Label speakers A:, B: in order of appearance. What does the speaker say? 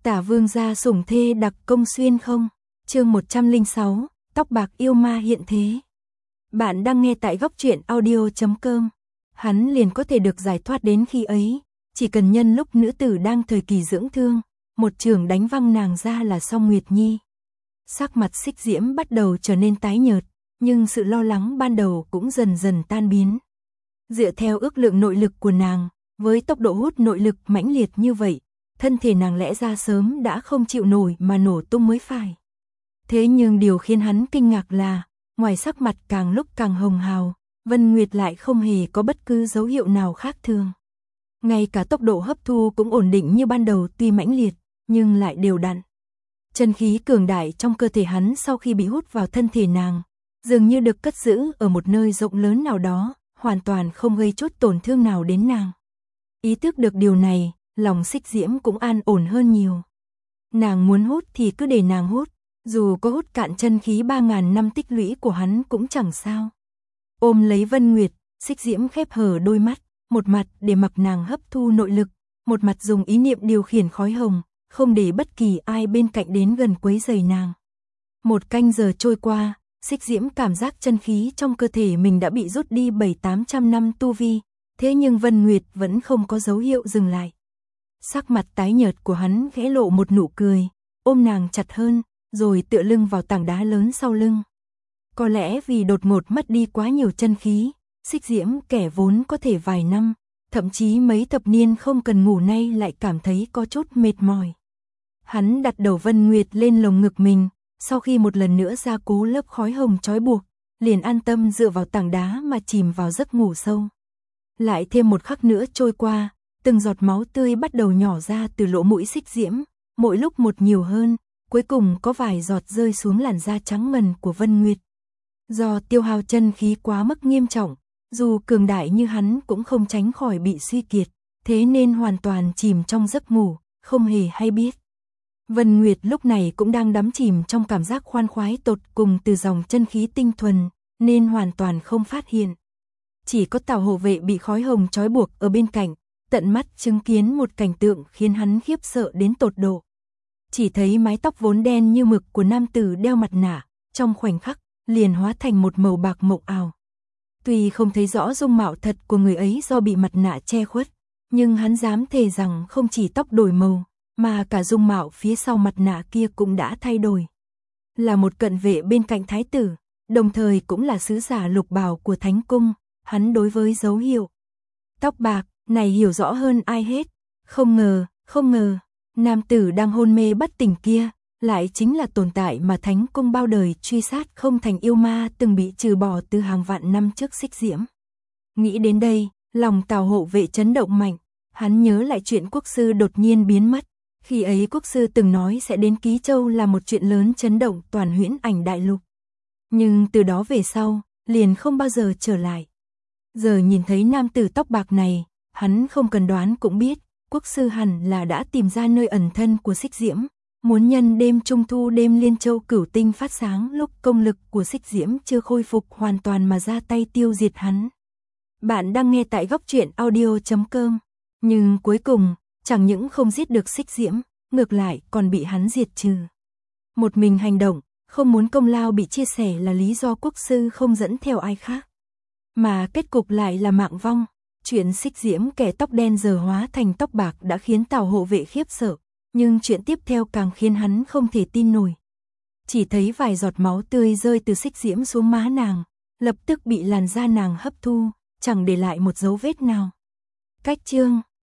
A: Tả vương gia sủng thê đặc công xuyên không? Chương 106, tóc bạc yêu ma hiện thế. Bạn đang nghe tại góc truyện audio.com. Hắn liền có thể được giải thoát đến khi ấy, chỉ cần nhân lúc nữ tử đang thời kỳ dưỡng thương, một chưởng đánh văng nàng ra là xong Nguyệt Nhi. Sắc mặt Xích Diễm bắt đầu trở nên tái nhợt, nhưng sự lo lắng ban đầu cũng dần dần tan biến. Dựa theo ước lượng nội lực của nàng, với tốc độ hút nội lực mãnh liệt như vậy, thân thể nàng lẽ ra sớm đã không chịu nổi mà nổ tung mới phải. Thế nhưng điều khiến hắn kinh ngạc là, ngoài sắc mặt càng lúc càng hồng hào, Vân Nguyệt lại không hề có bất cứ dấu hiệu nào khác thường. Ngay cả tốc độ hấp thu cũng ổn định như ban đầu, tuy mãnh liệt, nhưng lại đều đặn. Chân khí cường đại trong cơ thể hắn sau khi bị hút vào thân thể nàng, dường như được cất giữ ở một nơi rộng lớn nào đó, hoàn toàn không gây chút tổn thương nào đến nàng. Ý thức được điều này, lòng Xích Diễm cũng an ổn hơn nhiều. Nàng muốn hút thì cứ để nàng hút, dù có hút cạn chân khí 3.000 năm tích lũy của hắn cũng chẳng sao. Ôm lấy Vân Nguyệt, Xích Diễm khép hờ đôi mắt, một mặt để mặc nàng hấp thu nội lực, một mặt dùng ý niệm điều khiển khói hồng, không để bất kỳ ai bên cạnh đến gần quấy rầy nàng. 1 canh giờ trôi qua, Xích Diễm cảm giác chân khí trong cơ thể mình đã bị rút đi 700-800 năm tu vi, thế nhưng Vân Nguyệt vẫn không có dấu hiệu dừng lại. Sắc mặt tái nhợt của hắn khẽ lộ một nụ cười, ôm nàng chặt hơn, rồi tựa lưng vào tảng đá lớn sau lưng. Có lẽ vì đột ngột mất đi quá nhiều chân khí, Xích Diễm kẻ vốn có thể vài năm, thậm chí mấy thập niên không cần ngủ nay lại cảm thấy có chút mệt mỏi. Hắn đặt đầu Vân Nguyệt lên lồng ngực mình, sau khi một lần nữa gia cố lớp khói hồng trói buộc, liền an tâm dựa vào tảng đá mà chìm vào giấc ngủ sâu. Lại thêm một khắc nữa trôi qua, từng giọt máu tươi bắt đầu nhỏ ra từ lỗ mũi Xích Diễm, mỗi lúc một nhiều hơn, cuối cùng có vài giọt rơi xuống làn da trắng ngần của Vân Nguyệt. Do tiêu hao chân khí quá mức nghiêm trọng, dù cường đại như hắn cũng không tránh khỏi bị suy kiệt, thế nên hoàn toàn chìm trong giấc ngủ, không hề hay biết. Vân Nguyệt lúc này cũng đang đắm chìm trong cảm giác khoan khoái tột cùng từ dòng chân khí tinh thuần, nên hoàn toàn không phát hiện. Chỉ có Tào hộ vệ bị khói hồng trói buộc ở bên cạnh, tận mắt chứng kiến một cảnh tượng khiến hắn khiếp sợ đến tột độ. Chỉ thấy mái tóc vốn đen như mực của nam tử đeo mặt nạ, trong khoảnh khắc, liền hóa thành một màu bạc mộng ảo. Tuy không thấy rõ dung mạo thật của người ấy do bị mặt nạ che khuất, nhưng hắn dám thề rằng không chỉ tóc đổi màu, mà cả dung mạo phía sau mặt nạ kia cũng đã thay đổi. Là một cận vệ bên cạnh thái tử, đồng thời cũng là sứ giả lục bào của thánh cung, hắn đối với dấu hiệu tóc bạc này hiểu rõ hơn ai hết. Không ngờ, nam tử đang hôn mê bất tỉnh kia, lại chính là tồn tại mà thánh cung bao đời truy sát không thành yêu ma từng bị trừ bỏ từ hàng vạn năm trước Xích Diễm. Nghĩ đến đây, lòng Tào hộ vệ chấn động mạnh, hắn nhớ lại chuyện quốc sư đột nhiên biến mất. Khi ấy quốc sư từng nói sẽ đến Ký Châu là một chuyện lớn chấn động toàn Huyễn Ảnh đại lục. Nhưng từ đó về sau, liền không bao giờ trở lại. Giờ nhìn thấy nam tử tóc bạc này, hắn không cần đoán cũng biết, quốc sư hẳn là đã tìm ra nơi ẩn thân của Xích Diễm, muốn nhân đêm Trung Thu đêm Liên Châu Cửu Tinh phát sáng lúc công lực của Xích Diễm chưa khôi phục hoàn toàn mà ra tay tiêu diệt hắn. Bạn đang nghe tại góc truyện audio.com, nhưng cuối cùng, chẳng những không giết được Xích Diễm, ngược lại còn bị hắn diệt trừ. Một mình hành động, không muốn công lao bị chia sẻ là lý do quốc sư không dẫn theo ai khác. Mà kết cục lại là mạng vong. Chuyện Xích Diễm kẻ tóc đen giờ hóa thành tóc bạc đã khiến Tào hộ vệ khiếp sợ, nhưng chuyện tiếp theo càng khiến hắn không thể tin nổi. Chỉ thấy vài giọt máu tươi rơi từ Xích Diễm xuống má nàng, lập tức bị làn da nàng hấp thu, chẳng để lại một dấu vết nào. Cách chương